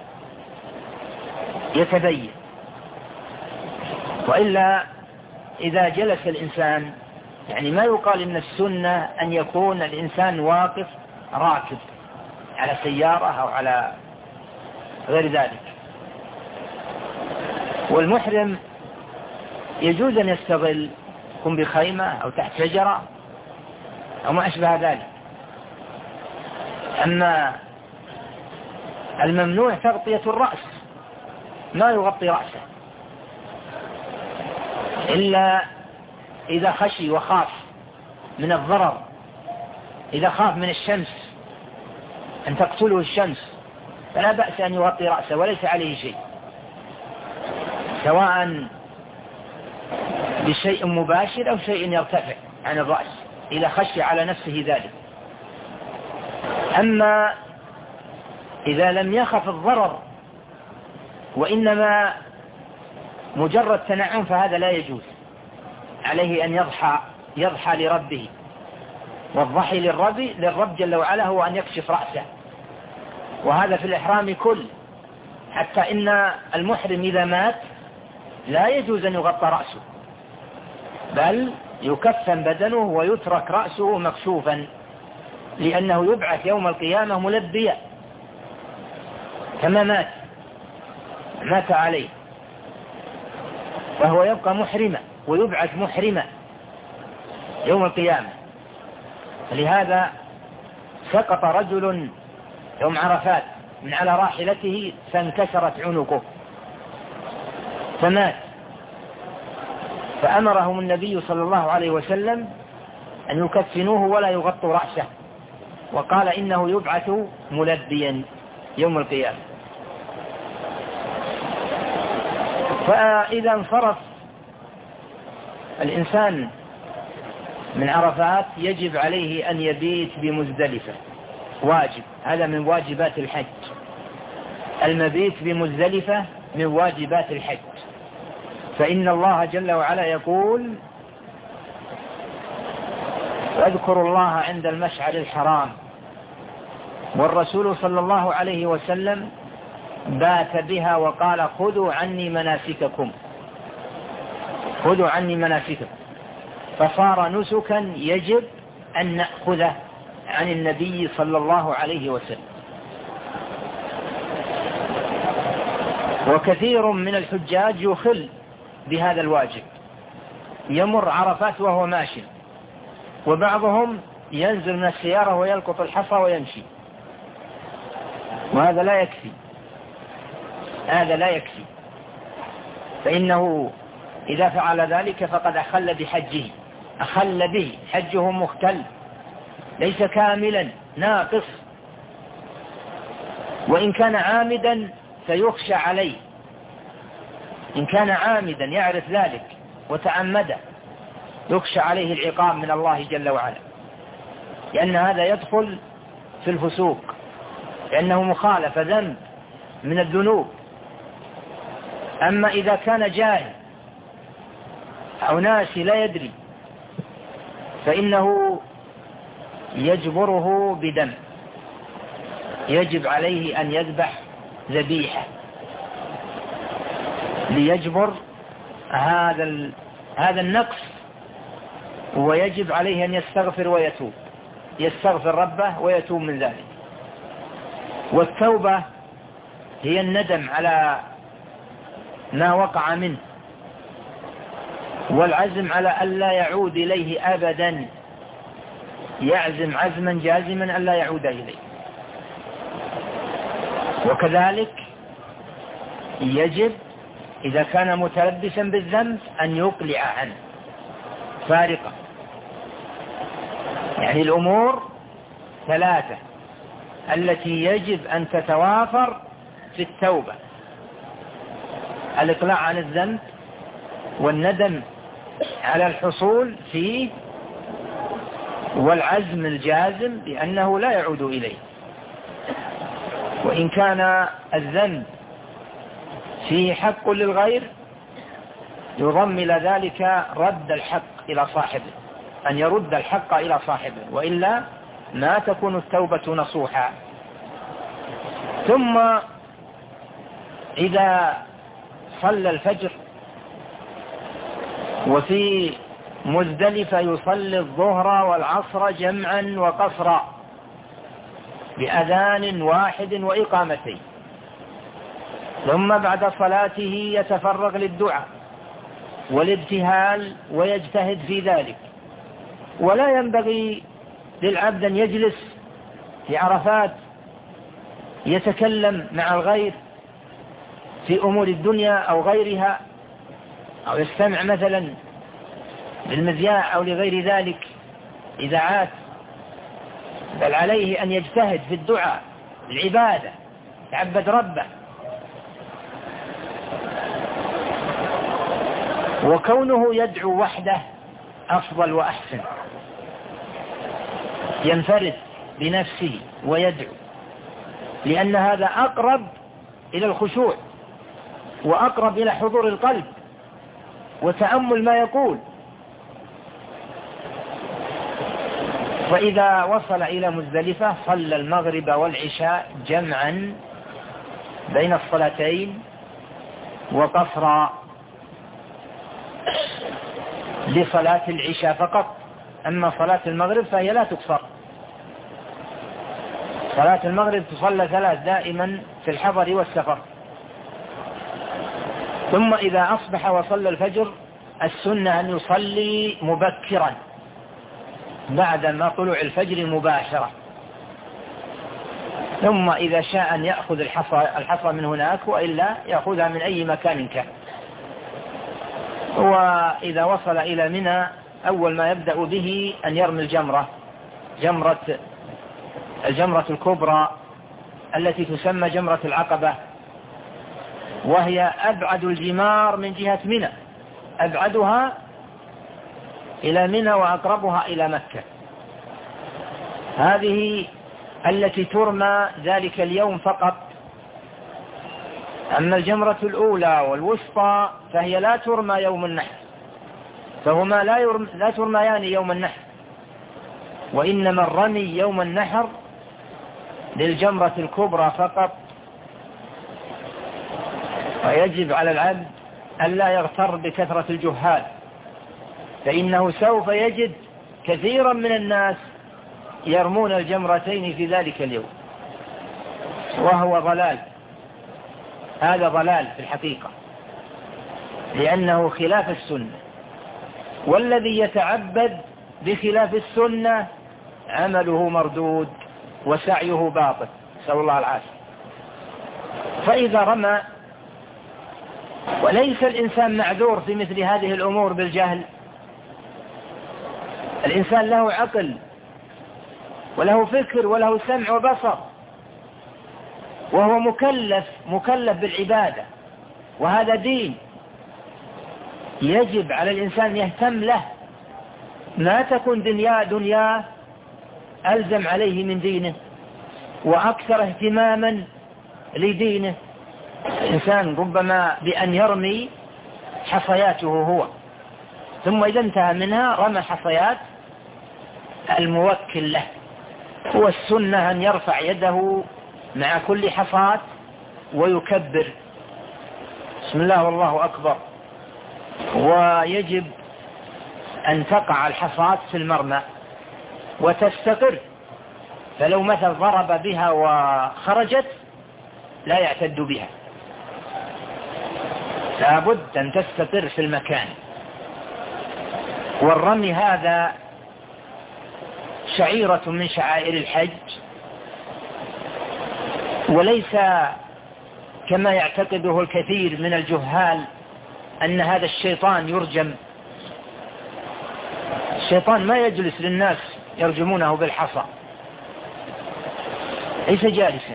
[SPEAKER 1] يتبين. وإلا إذا جلس الإنسان، يعني ما يقال إن السنة أن يكون الإنسان واقف راكب على سيارة أو على غير ذلك. والمحرم يجوز أن يستظل، يكون بخيمة أو تحت شجرة أو ما أشبه ذلك. أما الممنوع تغطية الرأس، ما يغطي رأسه إلا إذا خشي وخاف من الضرر، إذا خاف من الشمس أن تقتله الشمس فلا بأس أن يغطي رأسه وليس عليه شيء، سواء بشيء مباشر أو شيء يرتفع عن الرأس إذا خشي على نفسه ذلك. أما إذا لم يخف الضرر وإنما مجرد تنعم فهذا لا يجوز، عليه أن يضحى لربه، والضحي للرب جل وعلا هو أن يكشف رأسه، وهذا في الإحرام كل، حتى إن المحرم إذا مات لا يجوز أن يغطى رأسه، بل يكفن بدنه ويترك رأسه مكشوفا، لأنه يبعث يوم القيامة ملبيا كما مات عليه، وهو يبقى محرما ويبعث محرما يوم القيامة. لهذا سقط رجل يوم عرفات من على راحلته فانكسرت عنقه فمات، فأمرهم النبي صلى الله عليه وسلم أن يكفنوه ولا يغطوا رأسه، وقال إنه يبعث ملبيا يوم القيامة. فإذا انصرف الإنسان من عرفات يجب عليه أن يبيت بمزدلفة، واجب، هذا من واجبات الحج. المبيت بمزدلفة من واجبات الحج، فإن الله جل وعلا يقول: واذكروا الله عند المشعر الحرام. والرسول صلى الله عليه وسلم بات بها وقال: خذوا عني مناسككم، خذوا عني مناسككم. فصار نسكا يجب أن نأخذه عن النبي صلى الله عليه وسلم. وكثير من الحجاج يخل بهذا الواجب، يمر عرفات وهو ماشي، وبعضهم ينزل من السيارة ويلقط الحصى ويمشي، وهذا لا يكفي، هذا لا يكفي، فإنه إذا فعل ذلك فقد أخل بحجه، أخل به، حجه مختل ليس كاملا، ناقص. وإن كان عامدا فيخشى عليه، إن كان عامدا يعرف ذلك وتعمد يخشى عليه العقاب من الله جل وعلا، لأن هذا يدخل في الفسوق، لأنه مخالف ذنب من الذنوب. أما إذا كان جاهل أو ناسي لا يدري، فإنه يجبره بدم، يجب عليه أن يذبح ذبيحة ليجبر هذا النقص، ويجب عليه أن يستغفر ويتوب، يستغفر ربه ويتوب من ذلك. والتوبة هي الندم على ما وقع منه، والعزم على ألا يعود إليه أبدا، يعزم عزما جازما ألا يعود إليه. وكذلك يجب إذا كان متلبسا بالذنب أن يقلع عنه فارقة. يعني الأمور ثلاثة التي يجب أن تتوافر في التوبة: الإقلاع عن الذنب، والندم على الحصول فيه، والعزم الجازم بأنه لا يعود إليه. وإن كان الذنب فيه حق للغير يضم إلى ذلك رد الحق إلى صاحبه، أن يرد الحق إلى صاحبه، وإلا ما تكون التوبة نصوحا. ثم إذا صلى الفجر وفي مزدلفة يصلي الظهر والعصر جمعا وقصرا بأذان واحد وإقامتين، ثم بعد صلاته يتفرغ للدعاء والابتهال ويجتهد في ذلك. ولا ينبغي للعبد أن يجلس في عرفات يتكلم مع الغير في أمور الدنيا أو غيرها، أو يستمع مثلا للمذياع أو لغير ذلك إذاعات، بل عليه أن يجتهد في الدعاء، العبادة، يعبد ربه. وكونه يدعو وحده أفضل وأحسن، ينفرد بنفسه ويدعو، لأن هذا أقرب إلى الخشوع وأقرب إلى حضور القلب وتأمل ما يقول. فإذا وصل إلى مزدلفة صلى المغرب والعشاء جمعا بين الصلاتين وقصرا لصلاة العشاء فقط. أما صلاة المغرب فهي لا تقصر، صلاة المغرب تصلى 3 دائما في الحضر والسفر. ثم إذا أصبح وصلى الفجر السنة أن يصلي مبكرا بعد ما طلوع الفجر مباشرة، ثم إذا شاء أن يأخذ الحصى من هناك، وإلا يأخذها من أي مكان كان. وإذا وصل إلى منى أول ما يبدأ به أن يرمي الجمرة الكبرى التي تسمى جمرة العقبة، وهي أبعد الجمار من جهة منى، أبعدها إلى منى وأقربها إلى مكة. هذه التي ترمى ذلك اليوم فقط. أما الجمرة الأولى والوسطى فهي لا ترمى يوم النحر، فهما لا ترميان يوم النحر، وإنما الرمي يوم النحر للجمرة الكبرى فقط. ويجب على العبد ألا يغتر بكثرة الجهال، فإنه سوف يجد كثيرا من الناس يرمون الجمرتين في ذلك اليوم، وهو ضلال. هذا ضلال في الحقيقة، لأنه خلاف السنة، والذي يتعبد بخلاف السنة عمله مردود وسعيه باطل، نسأل الله العافية. فإذا رمى، وليس الإنسان معذور في مثل هذه الأمور بالجهل، الإنسان له عقل وله فكر وله سمع وبصر، وهو مكلف بالعبادة، وهذا دين يجب على الإنسان يهتم له، ما تكون دنيا ألزم عليه من دينه وأكثر اهتماما لدينه. الإنسان ربما بأن يرمي حصياته هو ثم إذا انتهى منها رمى حصيات الموكل له. هو السنة أن يرفع يده مع كل حصاة ويكبر بسم الله والله أكبر، ويجب أن تقع الحصاة في المرمى وتستقر، فلو مثل ضرب بها وخرجت لا يعتد بها، لابد أن تستقر في المكان. والرمي هذا شعيرة من شعائر الحج، وليس كما يعتقده الكثير من الجهال أن هذا الشيطان يرجم. الشيطان ما يجلس للناس يرجمونه بالحصى، ليس جالسا،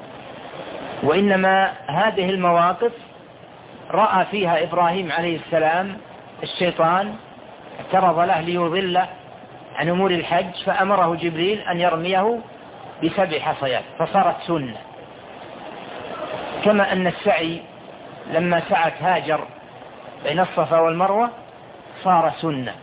[SPEAKER 1] وإنما هذه المواقف رأى فيها إبراهيم عليه السلام الشيطان، اعترض له ليضله عن أمور الحج، فأمره جبريل أن يرميه ب7 حصيات فصارت سنة. كما أن السعي لما سعت هاجر بين الصفا والمروة صار سنة،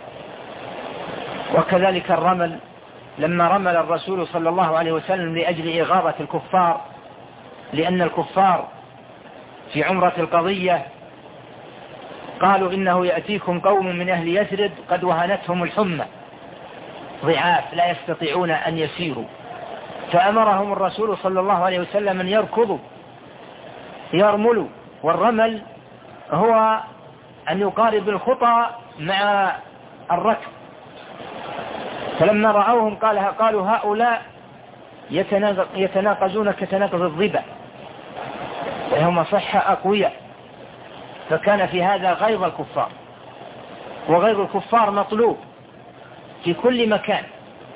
[SPEAKER 1] وكذلك الرمل لما رمل الرسول صلى الله عليه وسلم لأجل إغاظة الكفار، لأن الكفار في عمرة القضية قالوا إنه يأتيكم قوم من أهل يثرب قد وهنتهم الحمى ضعاف لا يستطيعون أن يسيروا، فأمرهم الرسول صلى الله عليه وسلم أن يركضوا يرملوا. والرمل هو أن يقارب الخطى مع الركض، فلما رأوهم قالوا هؤلاء يتناقزون كتناقز الظبا وهم صحة أقوياء، فكان في هذا غيظ الكفار، وغيظ الكفار مطلوب في كل مكان،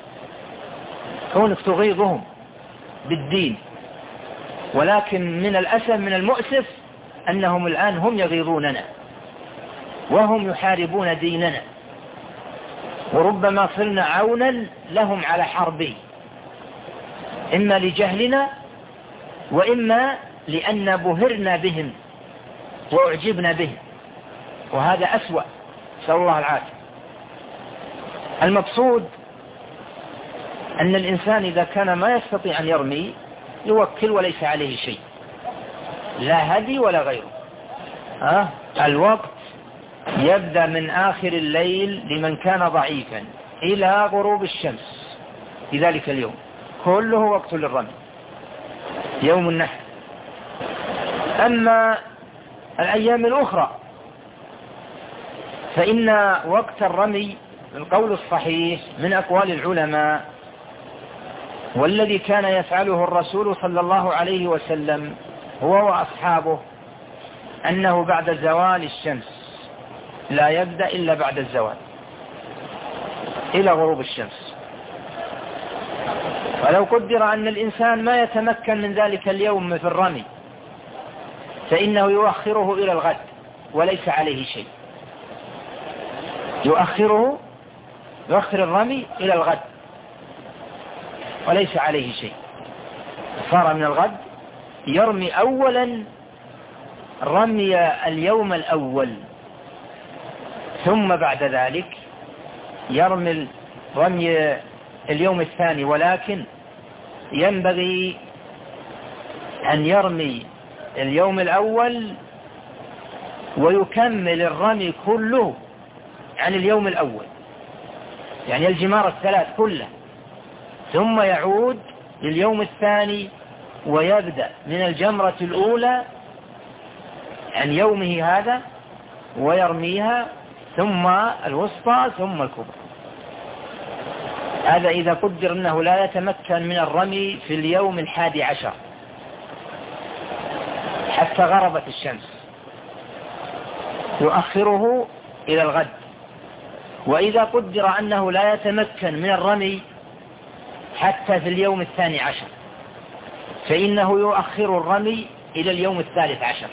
[SPEAKER 1] كونك تغيظهم بالدين. ولكن من الأسف من المؤسف أنهم الآن هم يغيظوننا وهم يحاربون ديننا، وربما صرنا عونا لهم على حربه، إما لجهلنا وإما لأن بهرنا بهم وأعجبنا بهم، وهذا أسوأ، نسأل الله العافية. المقصود أن الإنسان إذا كان ما يستطيع أن يرمي يوكل وليس عليه شيء، لا هدي ولا غيره. الوقت يبدأ من آخر الليل لمن كان ضعيفا إلى غروب الشمس في ذلك اليوم، كله وقت للرمي يوم النحر. أما الأيام الأخرى فإن وقت الرمي القول الصحيح من أقوال العلماء والذي كان يفعله الرسول صلى الله عليه وسلم هو وأصحابه أنه بعد زوال الشمس، لا يبدأ إلا بعد الزوال إلى غروب الشمس. ولو قدر أن الإنسان ما يتمكن من ذلك اليوم في الرمي فإنه يؤخره إلى الغد وليس عليه شيء، يؤخر الرمي إلى الغد وليس عليه شيء. صار من الغد يرمي أولا رمي اليوم الأول، ثم بعد ذلك يرمي رمي اليوم الثاني، ولكن ينبغي أن يرمي اليوم الأول ويكمل الرمي كله عن اليوم الأول، يعني الجمار الثلاث كله، ثم يعود لليوم الثاني ويبدأ من الجمرة الأولى عن يومه هذا ويرميها، ثم الوسطى ثم الكبرى. هذا إذا قدر أنه لا يتمكن من الرمي في اليوم 11 حتى غربت الشمس، يؤخره إلى الغد. وإذا قدر أنه لا يتمكن من الرمي حتى في اليوم 12 فإنه يؤخر الرمي إلى اليوم 13.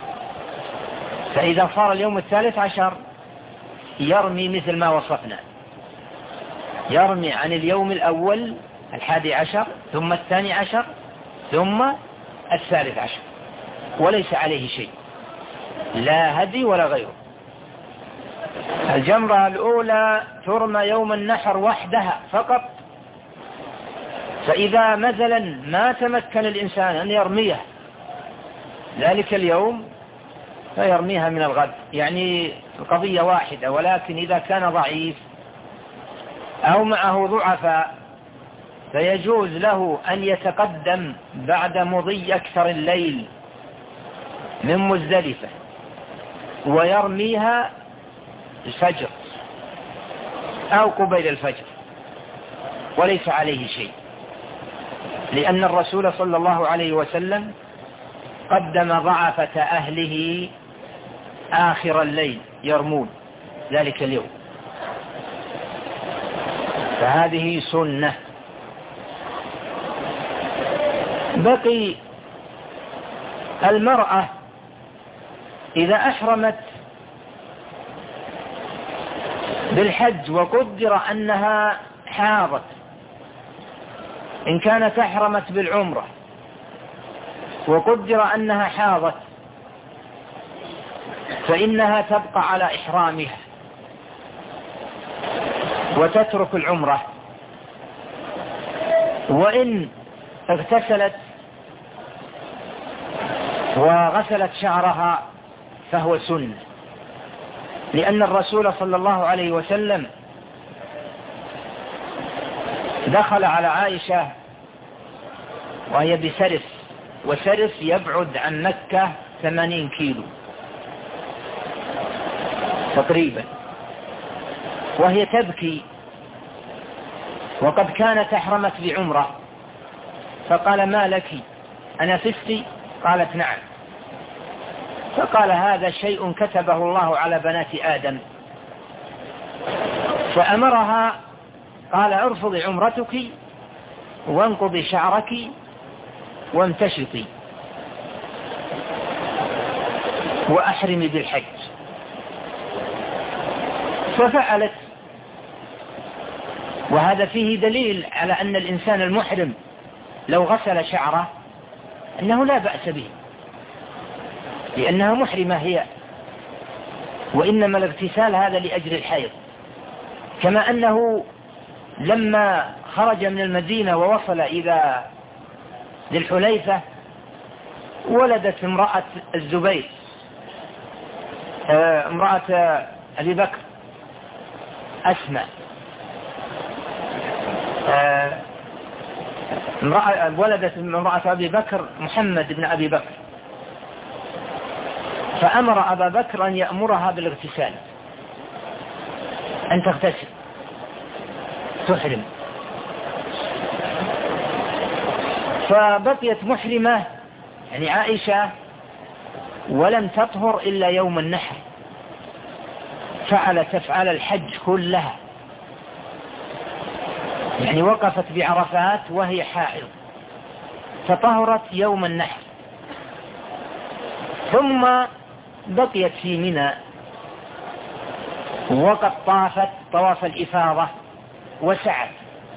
[SPEAKER 1] فإذا صار اليوم 13 يرمي مثل ما وصفنا، يرمي عن اليوم الأول 11 ثم 12 ثم 13، وليس عليه شيء، لا هدي ولا غيره. الجمرة الأولى ترمى يوم النحر وحدها فقط، فإذا مثلا ما تمكن الإنسان أن يرميها ذلك اليوم فيرميها من الغد، يعني القضية واحدة. ولكن إذا كان ضعيف أو معه ضعفاء فيجوز له أن يتقدم بعد مضي أكثر الليل من مزدلفة ويرميها الفجر أو قبيل الفجر وليس عليه شيء، لأن الرسول صلى الله عليه وسلم قدم ضعفة أهله آخر الليل يرمون ذلك اليوم، فهذه سنة. بقي المرأة إذا أحرمت بالحج وقدر أنها حاضت، إن كانت أحرمت بالعمرة وقدر أنها حاضت فإنها تبقى على إحرامها وتترك العمرة، وإن اغتسلت وغسلت شعرها فهو سنة، لأن الرسول صلى الله عليه وسلم دخل على عائشة وهي بسرف، وسرف يبعد عن مكة 80 كيلو تقريبا، وهي تبكي وقد كانت أحرمت بعمرة، فقال: ما لك أنفستي؟ قالت: نعم. فقال: هذا شيء كتبه الله على بنات آدم. فأمرها قال: ارفضي عمرتك وانقضي شعرك وامتشطي وأحرمي بالحج. ففعلت، وهذا فيه دليل على أن الإنسان المحرم لو غسل شعره أنه لا بأس به، لأنها محرمة هي، وإنما الاغتسال هذا لأجل الحيض. كما أنه لما خرج من المدينة ووصل إلى ذي الحليفة ولدت امرأة الزبير، امرأة أبي بكر أسماء، ولدت امرأة أبي بكر محمد بن أبي بكر، فأمر أبا بكر أن يأمرها بالاغتسال، أن تغتسل تحرم، فبقيت محرمة يعني عائشة ولم تطهر إلا يوم النحر، فعلت أفعال الحج كلها، يعني وقفت بعرفات وهي حائض فطهرت يوم النحر، ثم بقيت في منى وقد طافت طواف الإفاضة وسعت.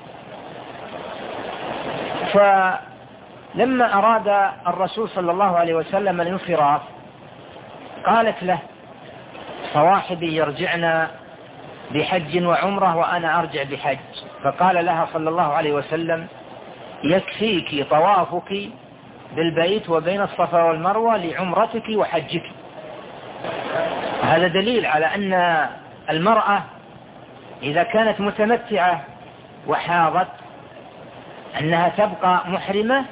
[SPEAKER 1] فلما أراد الرسول صلى الله عليه وسلم الانصراف قالت له: صواحبي يرجعن بحج وعمرة وأنا أرجع بحج. فقال لها صلى الله عليه وسلم: يكفيك طوافك بالبيت وبين الصفا والمروة لعمرتك وحجك. هذا دليل على أن المرأة إذا كانت متمتعة وحاضت أنها تبقى محرمة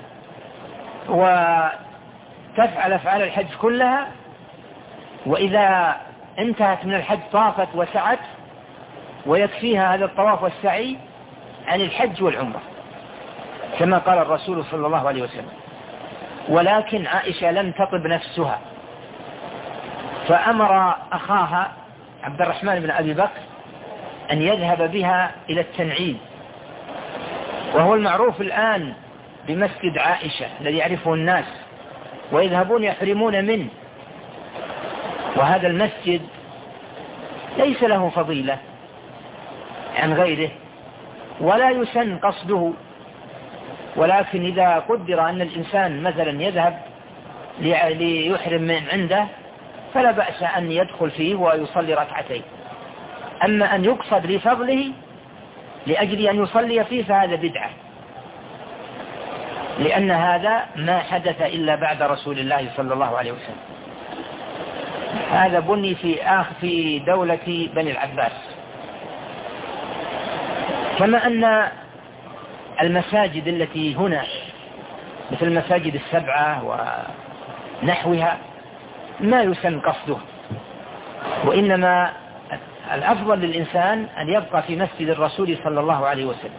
[SPEAKER 1] وتفعل أفعال الحج كلها، وإذا انتهت من الحج طافت وسعت، ويكفيها هذا الطواف والسعي عن الحج والعمرة كما قال الرسول صلى الله عليه وسلم. ولكن عائشة لم تطب نفسها، فأمر أخاها عبد الرحمن بن أبي بكر أن يذهب بها إلى التنعيم، وهو المعروف الآن بمسجد عائشة الذي يعرفه الناس ويذهبون يحرمون منه، وهذا المسجد ليس له فضيلة عن غيره ولا يسن قصده، ولكن إذا قدر أن الإنسان مثلا يذهب ليحرم من عنده فلا بأس أن يدخل فيه ويصلي ركعتين. أما أن يقصد لفضله لأجل أن يصلي فيه فهذا بدعة، لأن هذا ما حدث إلا بعد رسول الله صلى الله عليه وسلم. هذا بني في دولة بني العباس. كما أن المساجد التي هنا مثل المساجد السبعة ونحوها ما يسن قصده، وإنما الأفضل للإنسان أن يبقى في مسجد الرسول صلى الله عليه وسلم.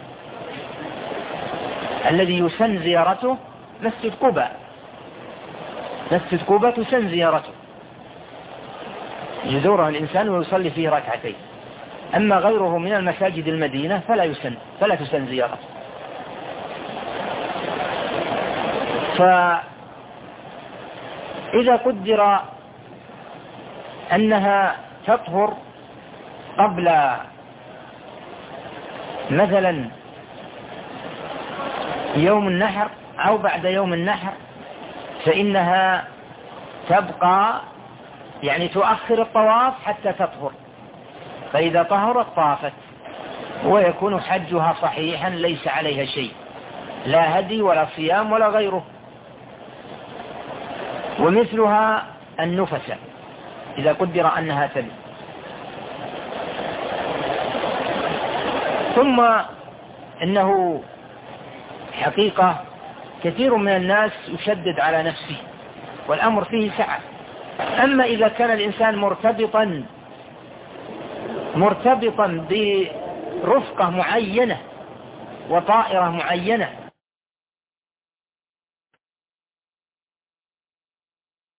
[SPEAKER 1] الذي يسن زيارته مسجد قباء، مسجد قباء تسن زيارته، يزوره الإنسان ويصلي فيه ركعتين. أما غيره من المساجد المدينة فلا تسن زيارته. فإذا قدر أنها تطهر قبل مثلا يوم النحر أو بعد يوم النحر فإنها تبقى يعني تؤخر الطواف حتى تطهر، فإذا طهرت طافت ويكون حجها صحيحا ليس عليها شيء، لا هدي ولا صيام ولا غيره. ومثلها النفسة إذا قدر أنها تلد. ثم إنه حقيقة كثير من الناس يشدد على نفسه والأمر فيه سعة. أما إذا كان الإنسان مرتبطا برفقة معينة وطائرة معينة